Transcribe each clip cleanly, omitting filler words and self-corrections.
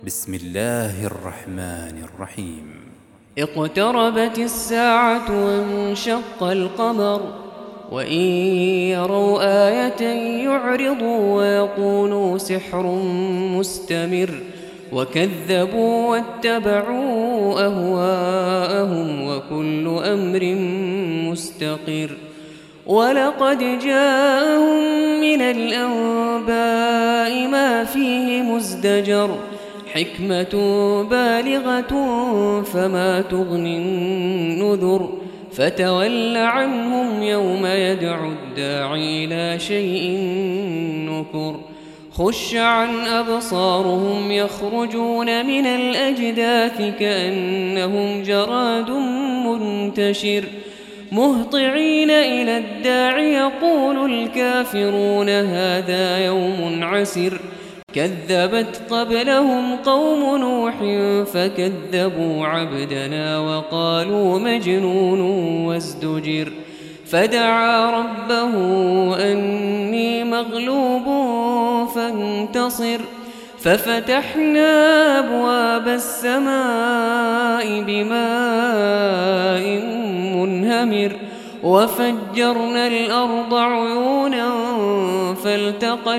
بسم الله الرحمن الرحيم. اقتربت الساعة وانشق القمر وإن يروا آية يعرضوا ويقولوا سحر مستمر وكذبوا واتبعوا أهواءهم وكل أمر مستقر. ولقد جاءهم من الأنباء ما فيه مزدجر حكمة بالغة فما تغني النذر. فتول عنهم يوم يدعو الداعي إلى شيء نكر. خش عن أبصارهم يخرجون من الأجداث كأنهم جراد منتشر مهطعين إلى الداع يقول الكافرون هذا يوم عسر. كذبت قبلهم قوم نوح فكذبوا عبدنا وقالوا مجنون وازدجر. فدعا ربه أني مغلوب فانتصر. ففتحنا أبواب السماء بماء منهمر وفجرنا الأرض عيونا فالتقى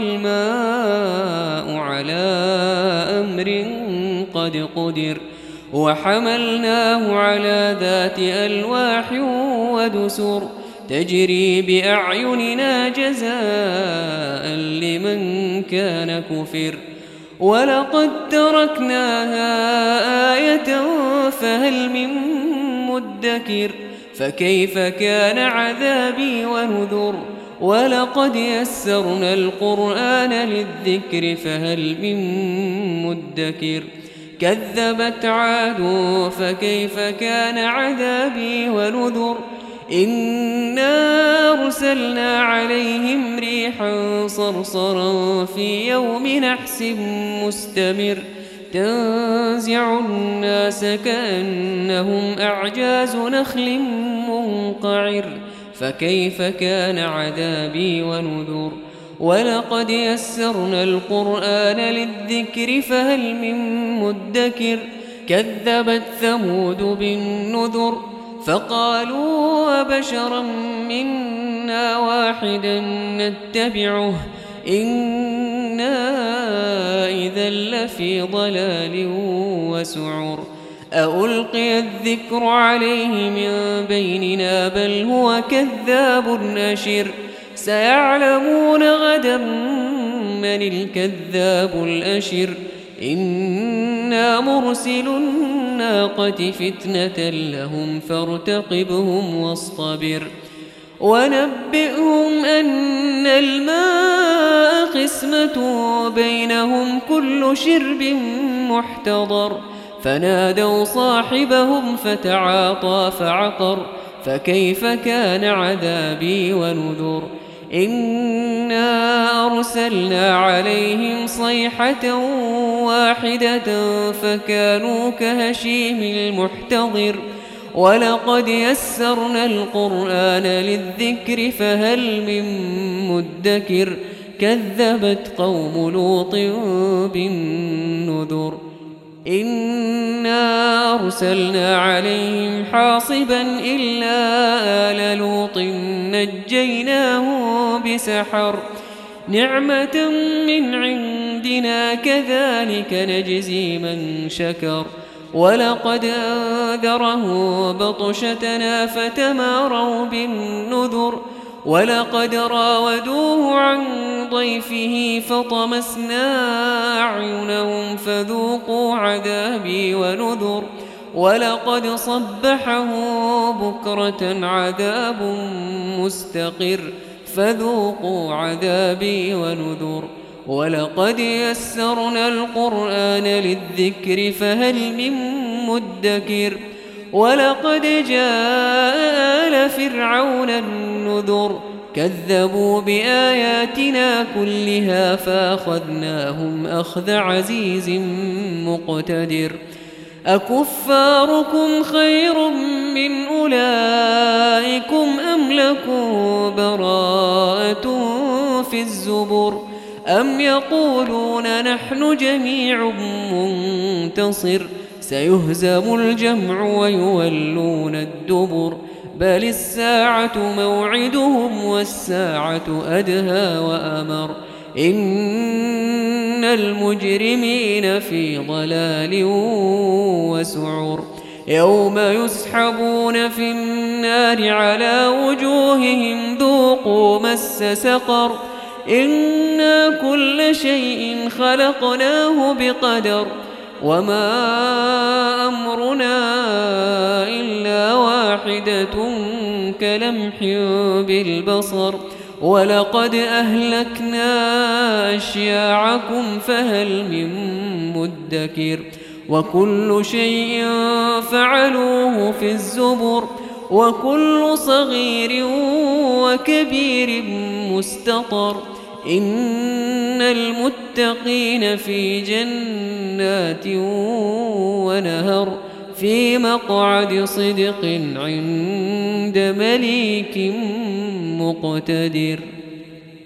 الماء على أمر قد قدر. وحملناه على ذات ألواح ودسر تجري بأعيننا جزاء لمن كان كفر. ولقد تركناها آية فهل من مدكر. فكيف كان عذابي ونذر. ولقد يسرنا القرآن للذكر فهل من مدكر. كذبت عاد فكيف كان عذابي ونذر. إنا أرسلنا عليهم ريحا صرصرا في يوم نحس مستمر تنزع الناس كأنهم أعجاز نخل منقعر. فكيف كان عذابي ونذر. ولقد يسرنا القرآن للذكر فهل من مدكر. كذبت ثمود بالنذر فقالوا أبشرا منا واحدا نتبعه إنا إذا لفي ضلال وسعر. ألقي الذكر عليه من بيننا بل هو كذاب أشر. سيعلمون غدا من الكذاب الأشر. إنا مرسل الناقة فتنة لهم فارتقبهم واصطبر. ونبئهم أن الماء قسمة بينهم كل شرب محتضر. فنادوا صاحبهم فتعاطى فعقر. فكيف كان عذابي ونذر. إنا أرسلنا عليهم صيحة واحدة فكانوا كهشيم المحتضر. ولقد يسرنا القرآن للذكر فهل من مدكر. كذبت قوم لوط بالنذر. إنا أرسلنا عليهم حاصبا إلا آل لوط نجيناه بسحر نعمة من عندنا كذلك نجزي من شكر. ولقد أنذره بطشتنا فتماروا بالنذر. ولقد راودوه عن ضيفه فطمسنا أعينهم فذوقوا عذابي ونذر. ولقد صبحه بكرة عذاب مستقر فذوقوا عذابي ونذر. ولقد يسرنا القرآن للذكر فهل من مدكر. ولقد جاء آل فرعون النذر كذبوا بآياتنا كلها فأخذناهم أخذ عزيز مقتدر. أكفاركم خير من أولئكم أم لكم براءة في الزبر. أم يقولون نحن جميع منتصر سيهزم الجمع ويولون الدبر بل الساعة موعدهم والساعة أدهى وأمر إن المجرمين في ضلال وسعر يوم يسحبون في النار على وجوههم ذوقوا مس سقر إنا كل شيء خلقناه بقدر وما أمرنا إلا واحدة كلمح بالبصر ولقد أهلكنا أشياعكم فهل من مدكر وكل شيء فعلوه في الزبر وكل صغير وكبير مستطر إن المتقين في جنات ونهر في مقعد صدق عند مليك مقتدر.